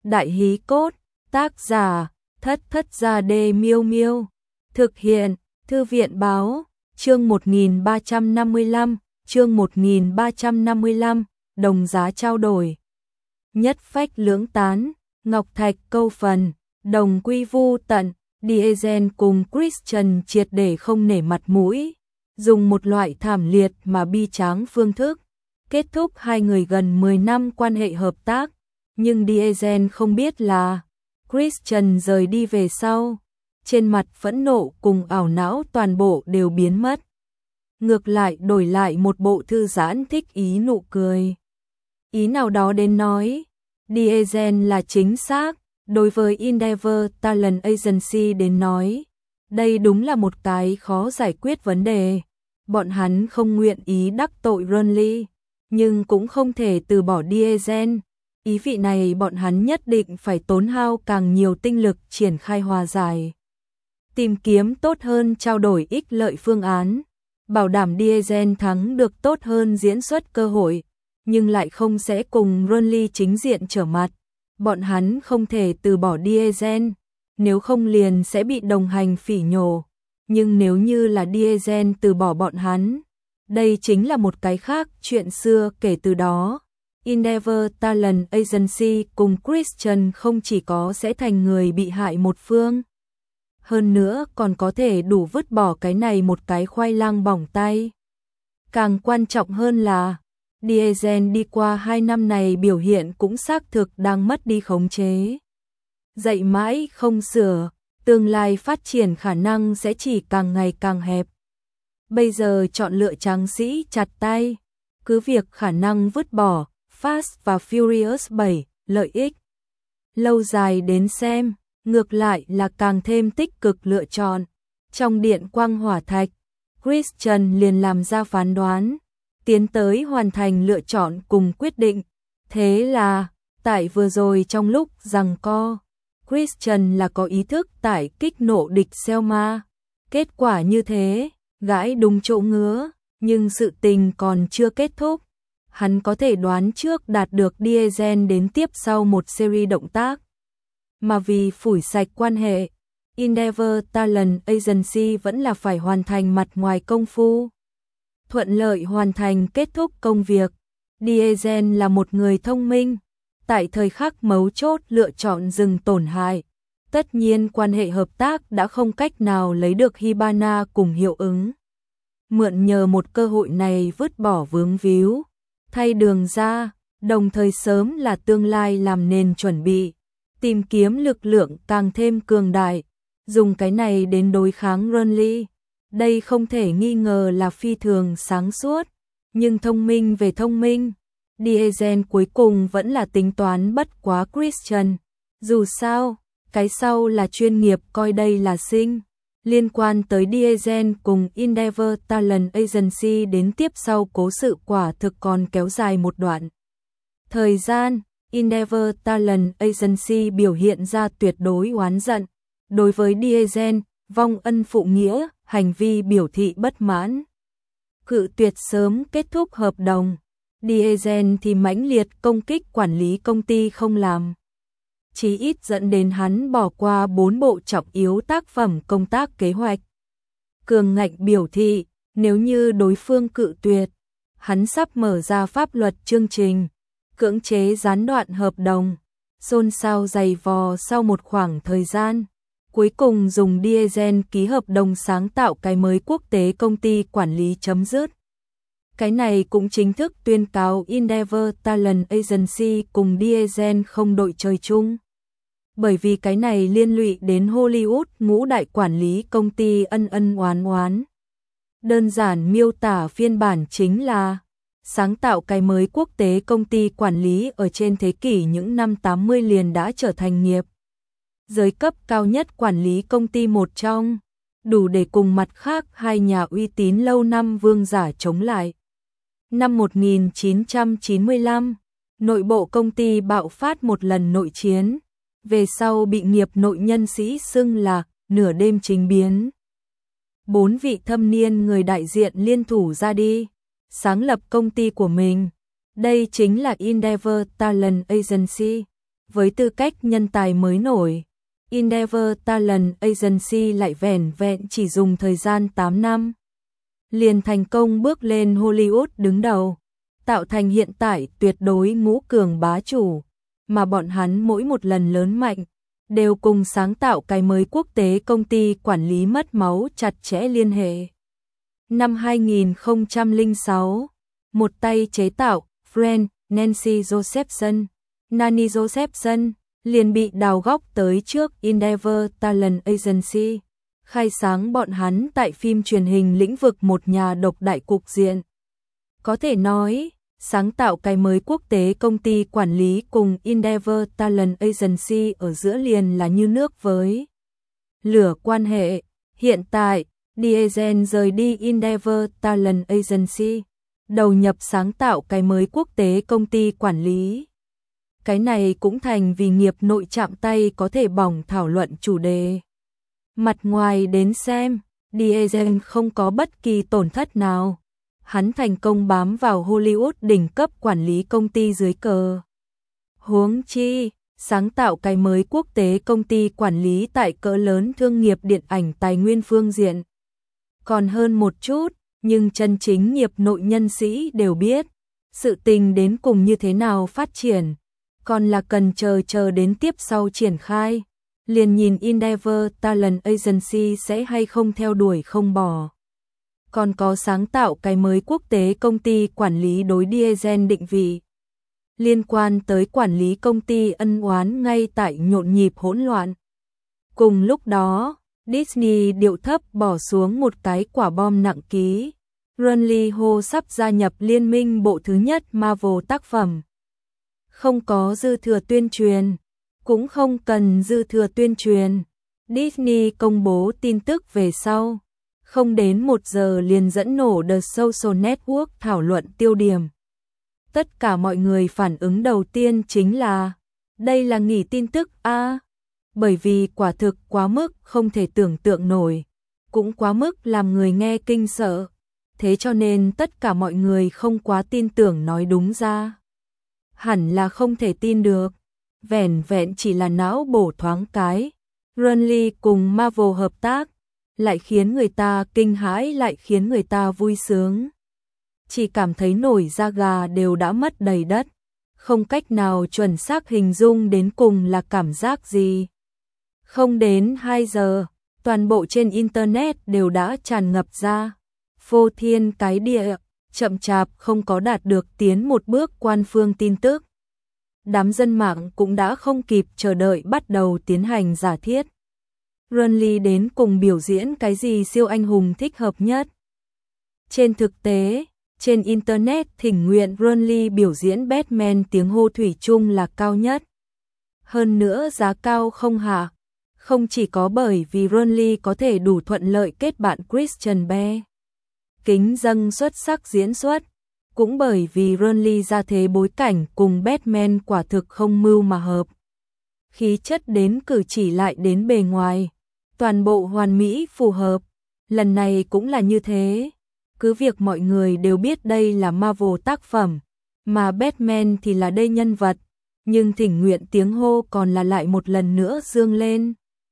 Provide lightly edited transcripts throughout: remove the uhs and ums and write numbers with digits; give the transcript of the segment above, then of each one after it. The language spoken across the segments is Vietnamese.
Đại hí cốt, tác giả, Thất Thất Gia Đê Miêu Miêu. Thực hiện, Thư viện báo, chương 1355, chương 1355, đồng giá trao đổi. Nhất phách lưỡng tán, ngọc thạch câu phần, đồng quy vu tận, Diesel cùng Christian triệt để không nể mặt mũi, dùng một loại thảm liệt mà bi tráng phương thức, kết thúc hai người gần 10 năm quan hệ hợp tác, nhưng Diesel không biết là Christian rời đi về sau, trên mặt phẫn nộ cùng ảo não toàn bộ đều biến mất. Ngược lại đổi lại một bộ thư giãn thích ý nụ cười. Ý nào đó đến nói, Diesel là chính xác, đối với Endeavor Talent Agency đến nói, đây đúng là một cái khó giải quyết vấn đề. Bọn hắn không nguyện ý đắc tội Ronly, nhưng cũng không thể từ bỏ Diesel. Ý vị này bọn hắn nhất định phải tốn hao càng nhiều tinh lực triển khai hòa giải, tìm kiếm tốt hơn trao đổi ích lợi phương án, bảo đảm Diesel thắng được tốt hơn diễn xuất cơ hội, nhưng lại không sẽ cùng Ronly chính diện trở mặt. Bọn hắn không thể từ bỏ Diesel, nếu không liền sẽ bị đồng hành phỉ nhổ. Nhưng nếu như là Diesel từ bỏ bọn hắn, đây chính là một cái khác chuyện xưa. Kể từ đó, Endeavor Talent Agency cùng Christian không chỉ có sẽ thành người bị hại một phương, hơn nữa còn có thể đủ vứt bỏ cái này một cái khoai lang bỏng tay. Càng quan trọng hơn là, Diesel đi qua 2 năm này biểu hiện cũng xác thực đang mất đi khống chế. Dạy mãi không sửa, tương lai phát triển khả năng sẽ chỉ càng ngày càng hẹp. Bây giờ chọn lựa tráng sĩ chặt tay, cứ việc khả năng vứt bỏ Fast và Furious 7, lợi ích lâu dài đến xem, ngược lại là càng thêm tích cực lựa chọn. Trong điện quang hỏa thạch, Christian liền làm ra phán đoán, tiến tới hoàn thành lựa chọn cùng quyết định. Thế là, tại vừa rồi trong lúc giằng co, Christian là có ý thức tại kích nộ địch Selma. Kết quả như thế, gãi đúng chỗ ngứa, nhưng sự tình còn chưa kết thúc. Hắn có thể đoán trước đạt được Diesel đến tiếp sau một series động tác. Mà vì phủi sạch quan hệ, Endeavor Talent Agency vẫn là phải hoàn thành mặt ngoài công phu. Thuận lợi hoàn thành kết thúc công việc. Diesel là một người thông minh, tại thời khắc mấu chốt lựa chọn dừng tổn hại. Tất nhiên quan hệ hợp tác đã không cách nào lấy được Hibana cùng hiệu ứng. Mượn nhờ một cơ hội này vứt bỏ vướng víu, thay đường ra, đồng thời sớm là tương lai làm nền chuẩn bị, tìm kiếm lực lượng càng thêm cường đại, dùng cái này đến đối kháng Ronly. Đây không thể nghi ngờ là phi thường sáng suốt, nhưng thông minh về thông minh, Diesel cuối cùng vẫn là tính toán bất quá Christian. Dù sao, cái sau là chuyên nghiệp coi đây là sinh. Liên quan tới Diesel cùng Endeavor Talent Agency đến tiếp sau cố sự quả thực còn kéo dài một đoạn thời gian. Endeavor Talent Agency biểu hiện ra tuyệt đối oán giận đối với Diesel, vong ân phụ nghĩa, hành vi biểu thị bất mãn, cự tuyệt sớm kết thúc hợp đồng. Diesel thì mãnh liệt công kích quản lý công ty không làm, chí ít dẫn đến hắn bỏ qua 4 bộ trọng yếu tác phẩm công tác kế hoạch. Cường ngạnh biểu thị, nếu như đối phương cự tuyệt, hắn sắp mở ra pháp luật chương trình, cưỡng chế gián đoạn hợp đồng. Xôn xao dày vò sau một khoảng thời gian, cuối cùng dùng Diesel ký hợp đồng sáng tạo cái mới quốc tế công ty quản lý chấm dứt. Cái này cũng chính thức tuyên cáo Endeavor Talent Agency cùng Diesel không đội trời chung. Bởi vì cái này liên lụy đến Hollywood ngũ đại quản lý công ty ân ân oán oán. Đơn giản miêu tả phiên bản chính là sáng tạo cái mới quốc tế công ty quản lý ở trên thế kỷ những năm 80 liền đã trở thành nghiệp giới cấp cao nhất quản lý công ty một trong, đủ để cùng mặt khác hai nhà uy tín lâu năm vương giả chống lại. Năm 1995, nội bộ công ty bạo phát một lần nội chiến, về sau bị nghiệp nội nhân sĩ xưng là nửa đêm chính biến. 4 vị thâm niên người đại diện liên thủ ra đi, sáng lập công ty của mình. Đây chính là Endeavor Talent Agency. với tư cách nhân tài mới nổi, Endeavor Talent Agency lại vẻn vẹn chỉ dùng thời gian 8 năm. Liền thành công bước lên Hollywood đứng đầu, tạo thành hiện tại tuyệt đối ngũ cường bá chủ, mà bọn hắn mỗi một lần lớn mạnh, đều cùng sáng tạo cái mới quốc tế công ty quản lý mất máu chặt chẽ liên hệ. Năm 2006, một tay chế tạo, Friend, Nancy Josephson, Nani Josephson, liền bị đào góc tới trước Endeavor Talent Agency, khai sáng bọn hắn tại phim truyền hình lĩnh vực một nhà độc đại cục diện. Có thể nói, sáng tạo cái mới quốc tế công ty quản lý cùng Endeavor Talent Agency ở giữa liền là như nước với lửa quan hệ. Hiện tại, Diesel rời đi Endeavor Talent Agency, đầu nhập sáng tạo cái mới quốc tế công ty quản lý. Cái này cũng thành vì nghiệp nội chạm tay có thể bỏng thảo luận chủ đề. Mặt ngoài đến xem, Diesel không có bất kỳ tổn thất nào. Hắn thành công bám vào Hollywood đỉnh cấp quản lý công ty dưới cờ. Huống chi, sáng tạo cái mới quốc tế công ty quản lý tại cỡ lớn thương nghiệp điện ảnh tài nguyên phương diện. Còn hơn một chút, nhưng chân chính nghiệp nội nhân sĩ đều biết, sự tình đến cùng như thế nào phát triển, còn là cần chờ đến tiếp sau triển khai. Liền nhìn Endeavor Talent Agency sẽ hay không theo đuổi không bỏ. Còn có sáng tạo cái mới quốc tế công ty quản lý đối Diesel định vị. Liên quan tới quản lý công ty ân oán ngay tại nhộn nhịp hỗn loạn. Cùng lúc đó, Disney điệu thấp bỏ xuống một cái quả bom nặng ký. Ron Lee Ho sắp gia nhập liên minh bộ thứ nhất Marvel tác phẩm. Không có dư thừa tuyên truyền, cũng không cần dư thừa tuyên truyền. Disney công bố tin tức về sau. Không đến 1 giờ liền dẫn nổ The Social Network thảo luận tiêu điểm. Tất cả mọi người phản ứng đầu tiên chính là, đây là nghỉ tin tức a, bởi vì quả thực quá mức không thể tưởng tượng nổi, cũng quá mức làm người nghe kinh sợ, thế cho nên tất cả mọi người không quá tin tưởng nói đúng ra. Hẳn là không thể tin được, vẻn vẹn chỉ là não bổ thoáng cái, Ron Lee cùng Marvel hợp tác, lại khiến người ta kinh hãi lại khiến người ta vui sướng. Chỉ cảm thấy nổi da gà đều đã mất đầy đất, không cách nào chuẩn xác hình dung đến cùng là cảm giác gì. Không đến 2 giờ, toàn bộ trên Internet đều đã tràn ngập ra. Phô thiên cái địa, chậm chạp không có đạt được tiến một bước quan phương tin tức. Đám dân mạng cũng đã không kịp chờ đợi bắt đầu tiến hành giả thiết. Ron Lee đến cùng biểu diễn cái gì siêu anh hùng thích hợp nhất. Trên thực tế, trên Internet thỉnh nguyện Ron Lee biểu diễn Batman tiếng hô thủy chung là cao nhất. Hơn nữa giá cao không hạ, không chỉ có bởi vì Ron Lee có thể đủ thuận lợi kết bạn Christian Bale, kính dâng xuất sắc diễn xuất, cũng bởi vì Ron Lee ra thế bối cảnh cùng Batman quả thực không mưu mà hợp. Khí chất đến cử chỉ lại đến bề ngoài, toàn bộ hoàn mỹ phù hợp, lần này cũng là như thế. Cứ việc mọi người đều biết đây là Marvel tác phẩm, mà Batman thì là đây nhân vật, nhưng thỉnh nguyện tiếng hô còn là lại một lần nữa dương lên.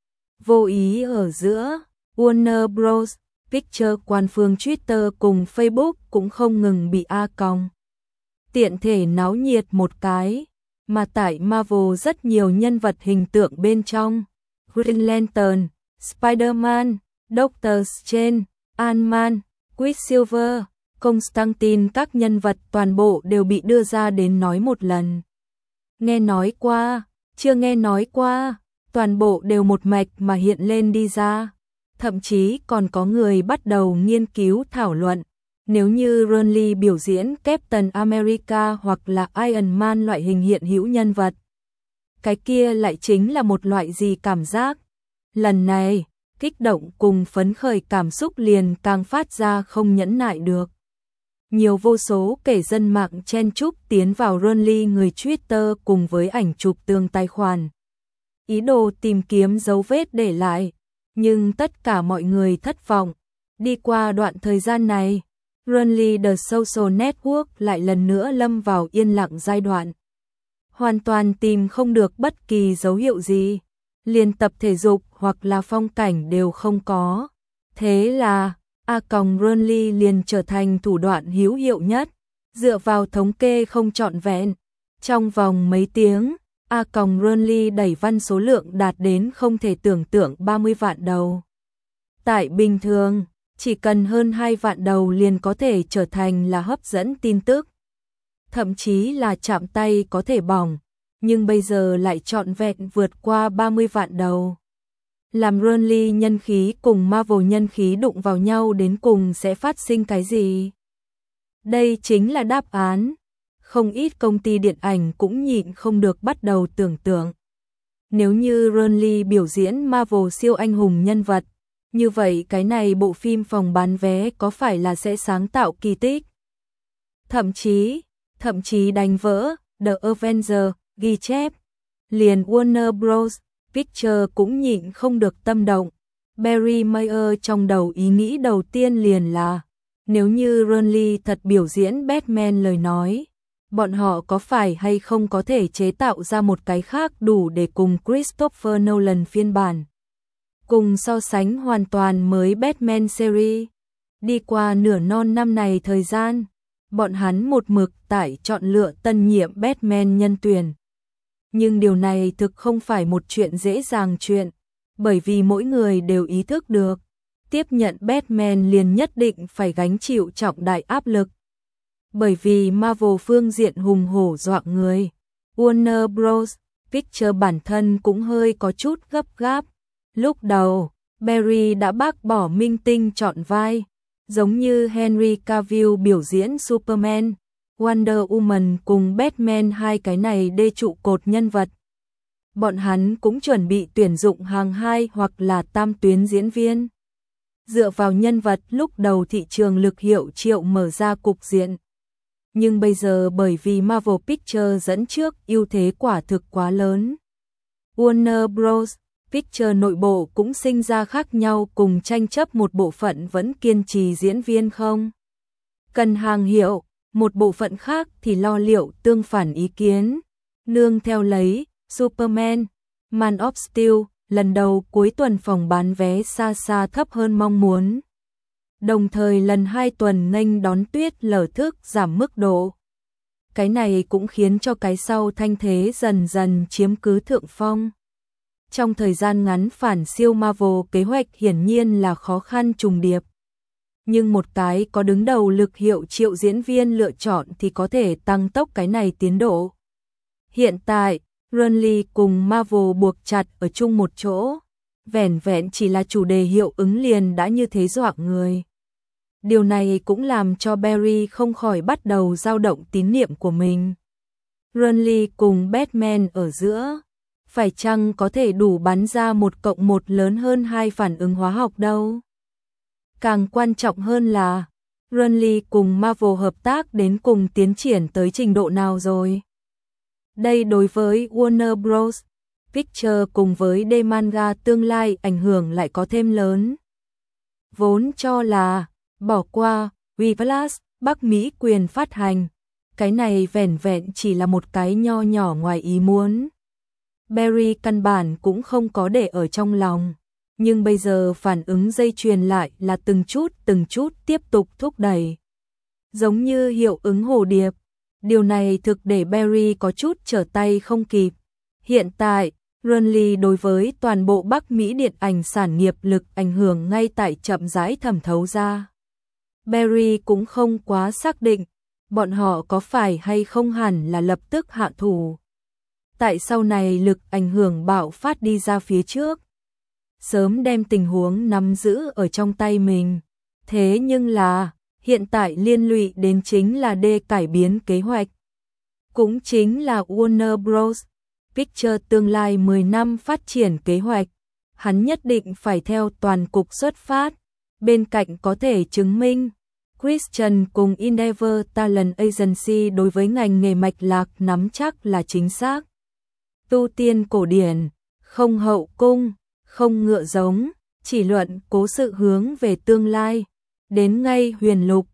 Vô ý ở giữa, Warner Bros. Pictures quan phương Twitter cùng Facebook cũng không ngừng bị cong. Tiện thể náo nhiệt một cái, mà tại Marvel rất nhiều nhân vật hình tượng bên trong, Green Lantern, Spider-Man, Doctor Strange, Ant-Man, Quicksilver, Constantine, các nhân vật toàn bộ đều bị đưa ra đến nói một lần. Nghe nói qua, chưa nghe nói qua, toàn bộ đều một mạch mà hiện lên đi ra. Thậm chí còn có người bắt đầu nghiên cứu thảo luận, nếu như Ron Lee biểu diễn Captain America hoặc là Iron Man loại hình hiện hữu nhân vật, cái kia lại chính là một loại gì cảm giác. Lần này, kích động cùng phấn khởi cảm xúc liền càng phát ra không nhẫn nại được. Nhiều vô số kẻ dân mạng chen chúc tiến vào Ron Lee người Twitter cùng với ảnh chụp tương tài khoản, ý đồ tìm kiếm dấu vết để lại. Nhưng tất cả mọi người thất vọng. Đi qua đoạn thời gian này, Ron Lee The Social Network lại lần nữa lâm vào yên lặng giai đoạn. hoàn toàn tìm không được bất kỳ dấu hiệu gì, liền tập thể dục hoặc là phong cảnh đều không có. Thế là A-Burnley liền trở thành thủ đoạn hữu hiệu nhất, dựa vào thống kê không trọn vẹn. Trong vòng mấy tiếng, A-Burnley đẩy văn số lượng đạt đến không thể tưởng tượng 30 vạn đầu. Tại bình thường, chỉ cần hơn 2 vạn đầu liền có thể trở thành là hấp dẫn tin tức. Thậm chí là chạm tay có thể bỏng, nhưng bây giờ lại trọn vẹn vượt qua 30 vạn đầu. Làm Burnley nhân khí cùng Marvel nhân khí đụng vào nhau đến cùng sẽ phát sinh cái gì? Đây chính là đáp án. Không ít công ty điện ảnh cũng nhịn không được bắt đầu tưởng tượng. Nếu như Burnley biểu diễn Marvel siêu anh hùng nhân vật, như vậy cái này bộ phim phòng bán vé có phải là sẽ sáng tạo kỳ tích? Thậm chí đánh vỡ The Avengers ghi chép. Liền Warner Bros. Pictures cũng nhịn không được tâm động. Barry Mayer trong đầu ý nghĩ đầu tiên liền là, nếu như Burnley thật biểu diễn Batman lời nói, bọn họ có phải hay không có thể chế tạo ra một cái khác đủ để cùng Christopher Nolan phiên bản. Cùng so sánh hoàn toàn mới Batman series. Đi qua nửa non năm này thời gian, bọn hắn một mực tại chọn lựa tân nhiệm Batman nhân tuyển. Nhưng điều này thực không phải một chuyện dễ dàng chuyện, bởi vì mỗi người đều ý thức được, tiếp nhận Batman liền nhất định phải gánh chịu trọng đại áp lực. Bởi vì Marvel phương diện hùng hổ dọa người, Warner Bros. Pictures bản thân cũng hơi có chút gấp gáp. Lúc đầu, Barry đã bác bỏ minh tinh chọn vai, giống như Henry Cavill biểu diễn Superman, Wonder Woman cùng Batman, hai cái này đê trụ cột nhân vật. Bọn hắn cũng chuẩn bị tuyển dụng hàng 2 hoặc là tam tuyến diễn viên. Dựa vào nhân vật lúc đầu thị trường lực hiệu triệu mở ra cục diện. Nhưng bây giờ bởi vì Marvel Pictures dẫn trước ưu thế quả thực quá lớn. Warner Bros. Pictures nội bộ cũng sinh ra khác nhau cùng tranh chấp, một bộ phận vẫn kiên trì diễn viên không cần hàng hiệu, một bộ phận khác thì lo liệu tương phản ý kiến. Nương theo lấy, Superman, Man of Steel, lần đầu cuối tuần phòng bán vé xa xa thấp hơn mong muốn. Đồng thời lần 2 tuần nghênh đón tuyết lở thức giảm mức độ. Cái này cũng khiến cho cái sau thanh thế dần dần chiếm cứ thượng phong. Trong thời gian ngắn phản siêu Marvel kế hoạch hiển nhiên là khó khăn trùng điệp. Nhưng một cái có đứng đầu lực hiệu triệu diễn viên lựa chọn thì có thể tăng tốc cái này tiến độ. Hiện tại, Burnley cùng Marvel buộc chặt ở chung một chỗ. Vẻn vẹn chỉ là chủ đề hiệu ứng liền đã như thế dọa người. Điều này cũng làm cho Barry không khỏi bắt đầu dao động tín niệm của mình. Burnley cùng Batman ở giữa, phải chăng có thể đủ bắn ra 1+1 lớn hơn 2 phản ứng hóa học đâu? Càng quan trọng hơn là, Burnley cùng Marvel hợp tác đến cùng tiến triển tới trình độ nào rồi? Đây đối với Warner Bros. Pictures cùng với D manga tương lai ảnh hưởng lại có thêm lớn. Vốn cho là bỏ qua Whiplash, Bắc Mỹ quyền phát hành, cái này vẻn vẹn chỉ là một cái nho nhỏ ngoài ý muốn. Barry căn bản cũng không có để ở trong lòng, nhưng bây giờ phản ứng dây chuyền lại là từng chút tiếp tục thúc đẩy. Giống như hiệu ứng hồ điệp, điều này thực để Barry có chút trở tay không kịp. Hiện tại, Burnley đối với toàn bộ Bắc Mỹ điện ảnh sản nghiệp lực ảnh hưởng ngay tại chậm rãi thẩm thấu ra. Barry cũng không quá xác định, bọn họ có phải hay không hẳn là lập tức hạ thủ. Tại sau này lực ảnh hưởng bạo phát đi ra phía trước, sớm đem tình huống nắm giữ ở trong tay mình. Thế nhưng là, hiện tại liên lụy đến chính là D cải biến kế hoạch. Cũng chính là Warner Bros. Pictures tương lai 10 năm phát triển kế hoạch. Hắn nhất định phải theo toàn cục xuất phát. Bên cạnh có thể chứng minh, Christian cùng Endeavor Talent Agency đối với ngành nghề mạch lạc nắm chắc là chính xác. Tu tiên cổ điển, không hậu cung, không ngựa giống, chỉ luận cố sự hướng về tương lai. Đến ngay huyền lục,